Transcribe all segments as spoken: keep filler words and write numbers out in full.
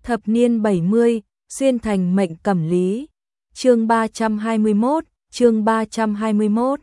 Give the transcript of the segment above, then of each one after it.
Thập niên bảy mươi, xuyên thành mệnh cẩm lý. Chương ba trăm hai mươi mốt, chương ba trăm hai mươi mốt.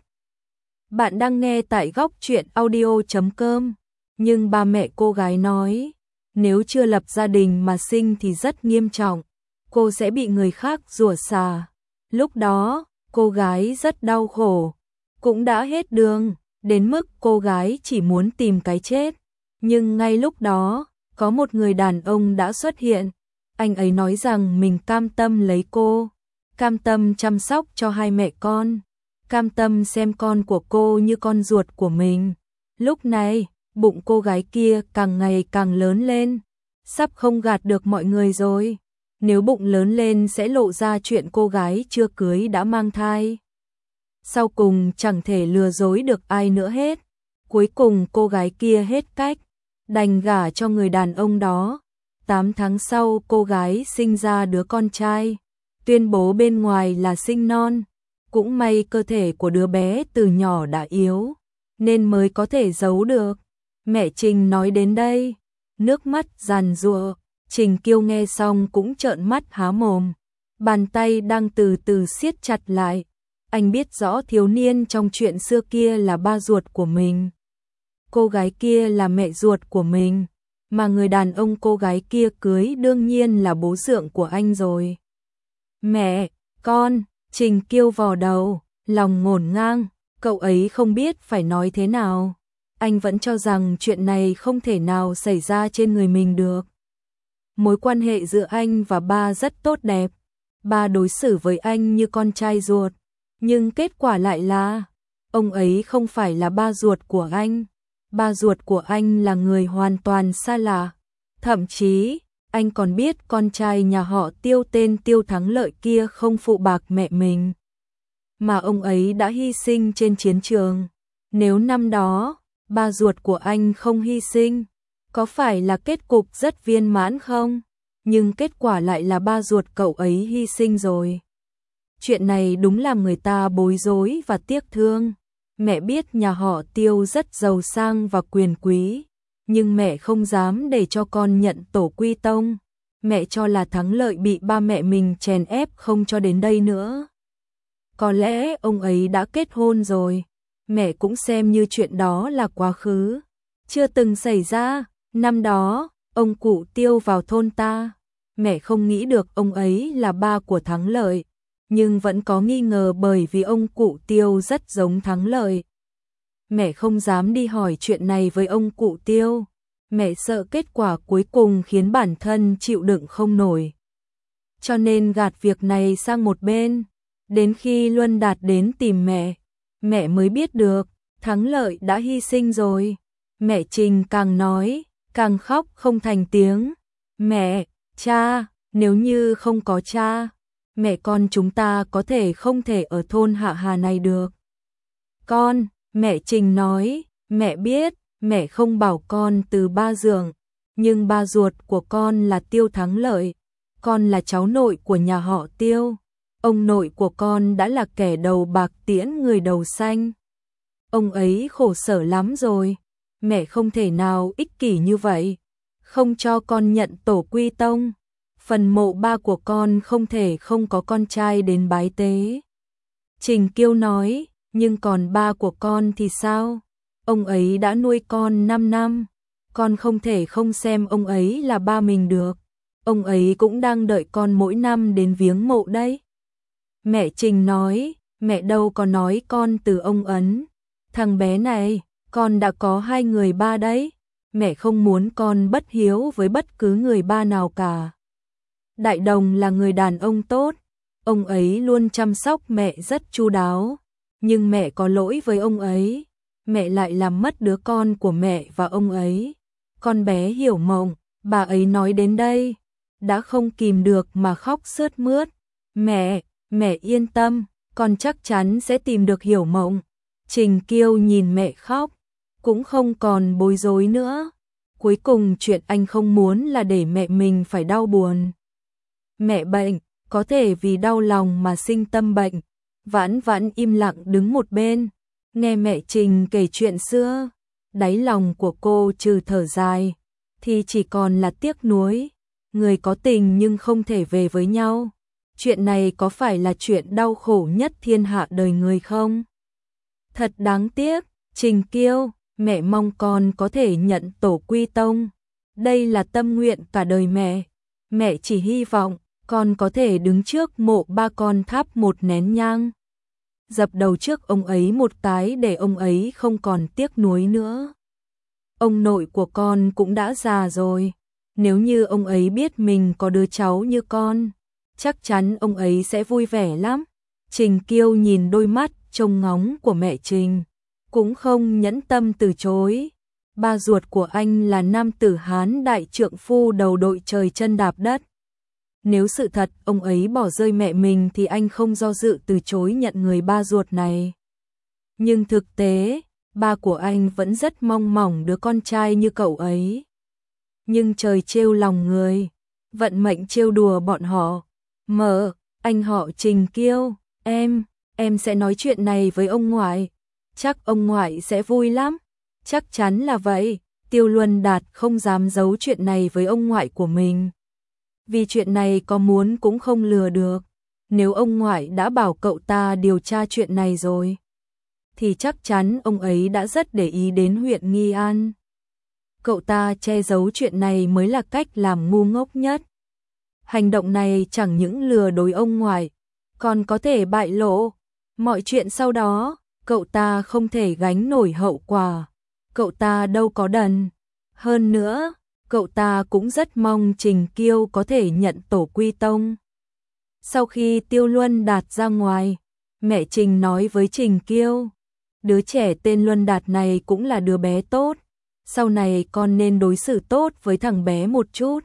Bạn đang nghe tại góc truyện audio chấm com. Nhưng ba mẹ cô gái nói, nếu chưa lập gia đình mà sinh thì rất nghiêm trọng, cô sẽ bị người khác rủa xả. Lúc đó, cô gái rất đau khổ, cũng đã hết đường, đến mức cô gái chỉ muốn tìm cái chết. Nhưng ngay lúc đó, có một người đàn ông đã xuất hiện. Anh ấy nói rằng mình cam tâm lấy cô, cam tâm chăm sóc cho hai mẹ con, cam tâm xem con của cô như con ruột của mình. Lúc này, bụng cô gái kia càng ngày càng lớn lên, sắp không gạt được mọi người rồi. Nếu bụng lớn lên sẽ lộ ra chuyện cô gái chưa cưới đã mang thai. Sau cùng chẳng thể lừa dối được ai nữa hết. Cuối cùng cô gái kia hết cách, đành gả cho người đàn ông đó. tám tháng sau cô gái sinh ra đứa con trai, tuyên bố bên ngoài là sinh non. Cũng may cơ thể của đứa bé từ nhỏ đã yếu, nên mới có thể giấu được. Mẹ Trình nói đến đây, nước mắt giàn giụa. Trình Kiêu nghe xong cũng trợn mắt há mồm, bàn tay đang từ từ siết chặt lại. Anh biết rõ thiếu niên trong chuyện xưa kia là ba ruột của mình, cô gái kia là mẹ ruột của mình, mà người đàn ông cô gái kia cưới đương nhiên là bố dượng của anh rồi. Mẹ, con, Trình Kiêu vò đầu, lòng ngổn ngang, cậu ấy không biết phải nói thế nào. Anh vẫn cho rằng chuyện này không thể nào xảy ra trên người mình được. Mối quan hệ giữa anh và ba rất tốt đẹp, ba đối xử với anh như con trai ruột, nhưng kết quả lại là ông ấy không phải là ba ruột của anh. Ba ruột của anh là người hoàn toàn xa lạ. Thậm chí, anh còn biết con trai nhà họ Tiêu tên Tiêu Thắng Lợi kia không phụ bạc mẹ mình, mà ông ấy đã hy sinh trên chiến trường. Nếu năm đó, ba ruột của anh không hy sinh, có phải là kết cục rất viên mãn không? Nhưng kết quả lại là ba ruột cậu ấy hy sinh rồi. Chuyện này đúng làm người ta bối rối và tiếc thương. Mẹ biết nhà họ Tiêu rất giàu sang và quyền quý, nhưng mẹ không dám để cho con nhận tổ quy tông. Mẹ cho là Thắng Lợi bị ba mẹ mình chèn ép không cho đến đây nữa. Có lẽ ông ấy đã kết hôn rồi, mẹ cũng xem như chuyện đó là quá khứ, chưa từng xảy ra. Năm đó, ông cụ Tiêu vào thôn ta, mẹ không nghĩ được ông ấy là ba của Thắng Lợi, nhưng vẫn có nghi ngờ bởi vì ông cụ Tiêu rất giống Thắng Lợi. Mẹ không dám đi hỏi chuyện này với ông cụ Tiêu, mẹ sợ kết quả cuối cùng khiến bản thân chịu đựng không nổi. Cho nên gạt việc này sang một bên, đến khi Luân Đạt đến tìm mẹ, mẹ mới biết được Thắng Lợi đã hy sinh rồi. Mẹ Trình càng nói, càng khóc không thành tiếng. Mẹ, cha, nếu như không có cha, mẹ con chúng ta có thể không thể ở thôn Hạ Hà này được. Con, mẹ Trình nói, mẹ biết, mẹ không bảo con từ ba dượng, nhưng ba ruột của con là Tiêu Thắng Lợi, con là cháu nội của nhà họ Tiêu. Ông nội của con đã là kẻ đầu bạc tiễn người đầu xanh. Ông ấy khổ sở lắm rồi, mẹ không thể nào ích kỷ như vậy, không cho con nhận tổ quy tông. Phần mộ ba của con không thể không có con trai đến bái tế. Trình Kiêu nói, nhưng còn ba của con thì sao? Ông ấy đã nuôi con năm năm, con không thể không xem ông ấy là ba mình được. Ông ấy cũng đang đợi con mỗi năm đến viếng mộ đấy. Mẹ Trình nói, mẹ đâu có nói con từ ông Ấn. Thằng bé này, con đã có hai người ba đấy. Mẹ không muốn con bất hiếu với bất cứ người ba nào cả. Đại Đồng là người đàn ông tốt, ông ấy luôn chăm sóc mẹ rất chu đáo, nhưng mẹ có lỗi với ông ấy, mẹ lại làm mất đứa con của mẹ và ông ấy. Con bé Hiểu Mộng, bà ấy nói đến đây, đã không kìm được mà khóc sướt mướt. Mẹ, mẹ yên tâm, con chắc chắn sẽ tìm được Hiểu Mộng. Trình Kiêu nhìn mẹ khóc, cũng không còn bối rối nữa. Cuối cùng chuyện anh không muốn là để mẹ mình phải đau buồn. Mẹ bệnh, có thể vì đau lòng mà sinh tâm bệnh. Vãn Vãn im lặng đứng một bên, nghe mẹ Trình kể chuyện xưa. Đáy lòng của cô trừ thở dài, thì chỉ còn là tiếc nuối. người có tình nhưng không thể về với nhau. Chuyện này có phải là chuyện đau khổ nhất thiên hạ đời người không? Thật đáng tiếc, Trình Kiêu, mẹ mong con có thể nhận tổ quy tông. Đây là tâm nguyện cả đời mẹ. Mẹ chỉ hy vọng con có thể đứng trước mộ ba con thắp một nén nhang, dập đầu trước ông ấy một cái để ông ấy không còn tiếc nuối nữa. Ông nội của con cũng đã già rồi, nếu như ông ấy biết mình có đứa cháu như con, chắc chắn ông ấy sẽ vui vẻ lắm. Trình Kiêu nhìn đôi mắt trông ngóng của mẹ Trình, cũng không nhẫn tâm từ chối. Ba ruột của anh là nam tử Hán đại trượng phu đầu đội trời chân đạp đất. Nếu sự thật ông ấy bỏ rơi mẹ mình thì anh không do dự từ chối nhận người ba ruột này. Nhưng thực tế, ba của anh vẫn rất mong mỏi đứa con trai như cậu ấy. Nhưng trời trêu lòng người, vận mệnh trêu đùa bọn họ. Mợ, anh họ Trình Kiêu, em, em sẽ nói chuyện này với ông ngoại. Chắc ông ngoại sẽ vui lắm. Chắc chắn là vậy, Tiêu Luân Đạt không dám giấu chuyện này với ông ngoại của mình. Vì chuyện này có muốn cũng không lừa được. Nếu ông ngoại đã bảo cậu ta điều tra chuyện này rồi, thì chắc chắn ông ấy đã rất để ý đến huyện Nghi An. Cậu ta che giấu chuyện này mới là cách làm ngu ngốc nhất. Hành động này chẳng những lừa dối ông ngoại, còn có thể bại lộ. Mọi chuyện sau đó, cậu ta không thể gánh nổi hậu quả. Cậu ta đâu có đần. Hơn nữa, cậu ta cũng rất mong Trình Kiêu có thể nhận tổ quy tông. Sau khi Tiêu Luân Đạt ra ngoài, mẹ Trình nói với Trình Kiêu, đứa trẻ tên Luân Đạt này cũng là đứa bé tốt, sau này con nên đối xử tốt với thằng bé một chút.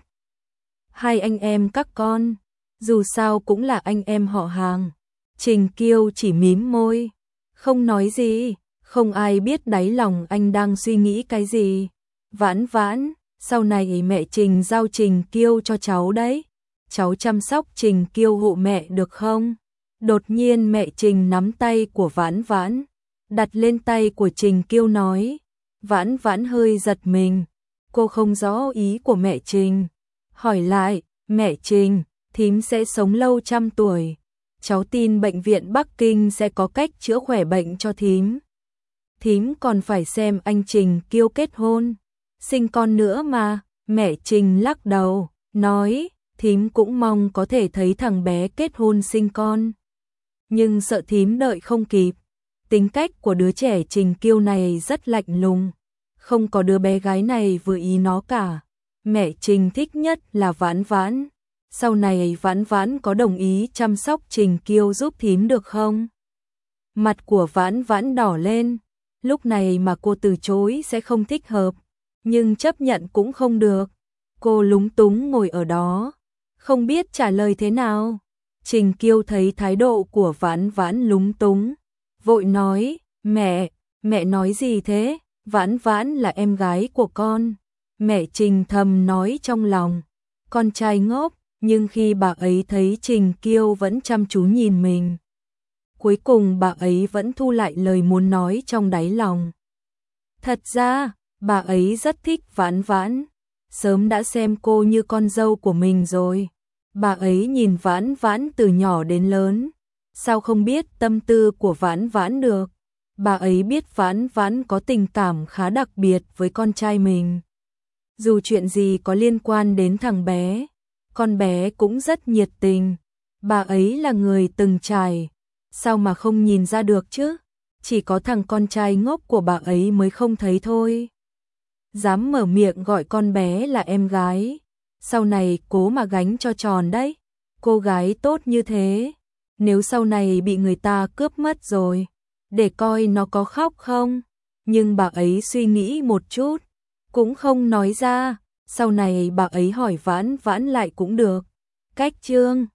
Hai anh em các con, dù sao cũng là anh em họ hàng. Trình Kiêu chỉ mím môi, không nói gì, không ai biết đáy lòng anh đang suy nghĩ cái gì. Vãn Vãn, sau này mẹ Trình giao Trình Kiêu cho cháu đấy. Cháu chăm sóc Trình Kiêu hộ mẹ được không? Đột nhiên mẹ Trình nắm tay của Vãn Vãn, đặt lên tay của Trình Kiêu nói. Vãn Vãn hơi giật mình, cô không rõ ý của mẹ Trình. Hỏi lại, mẹ Trình, thím sẽ sống lâu trăm tuổi. Cháu tin bệnh viện Bắc Kinh sẽ có cách chữa khỏe bệnh cho thím. Thím còn phải xem anh Trình Kiêu kết hôn, sinh con nữa mà. Mẹ Trình lắc đầu, nói, thím cũng mong có thể thấy thằng bé kết hôn sinh con. Nhưng sợ thím đợi không kịp. Tính cách của đứa trẻ Trình Kiêu này rất lạnh lùng, không có đứa bé gái này vừa ý nó cả. Mẹ Trình thích nhất là Vãn Vãn. Sau này Vãn Vãn có đồng ý chăm sóc Trình Kiêu giúp thím được không? Mặt của Vãn Vãn đỏ lên, lúc này mà cô từ chối sẽ không thích hợp, nhưng chấp nhận cũng không được. Cô lúng túng ngồi ở đó, không biết trả lời thế nào. Trình Kiêu thấy thái độ của Vãn Vãn lúng túng, vội nói, mẹ, mẹ nói gì thế? Vãn Vãn là em gái của con. Mẹ Trình thầm nói trong lòng, con trai ngốc, nhưng khi bà ấy thấy Trình Kiêu vẫn chăm chú nhìn mình, cuối cùng bà ấy vẫn thu lại lời muốn nói trong đáy lòng. Thật ra, bà ấy rất thích Vãn Vãn, sớm đã xem cô như con dâu của mình rồi. Bà ấy nhìn Vãn Vãn từ nhỏ đến lớn, sao không biết tâm tư của Vãn Vãn được. Bà ấy biết Vãn Vãn có tình cảm khá đặc biệt với con trai mình. Dù chuyện gì có liên quan đến thằng bé, con bé cũng rất nhiệt tình. Bà ấy là người từng trải, sao mà không nhìn ra được chứ? Chỉ có thằng con trai ngốc của bà ấy mới không thấy thôi. Dám mở miệng gọi con bé là em gái, sau này cố mà gánh cho tròn đấy. Cô gái tốt như thế, nếu sau này bị người ta cướp mất rồi, để coi nó có khóc không. Nhưng bà ấy suy nghĩ một chút, cũng không nói ra, sau này bà ấy hỏi Vãn Vãn lại cũng được. Cách chương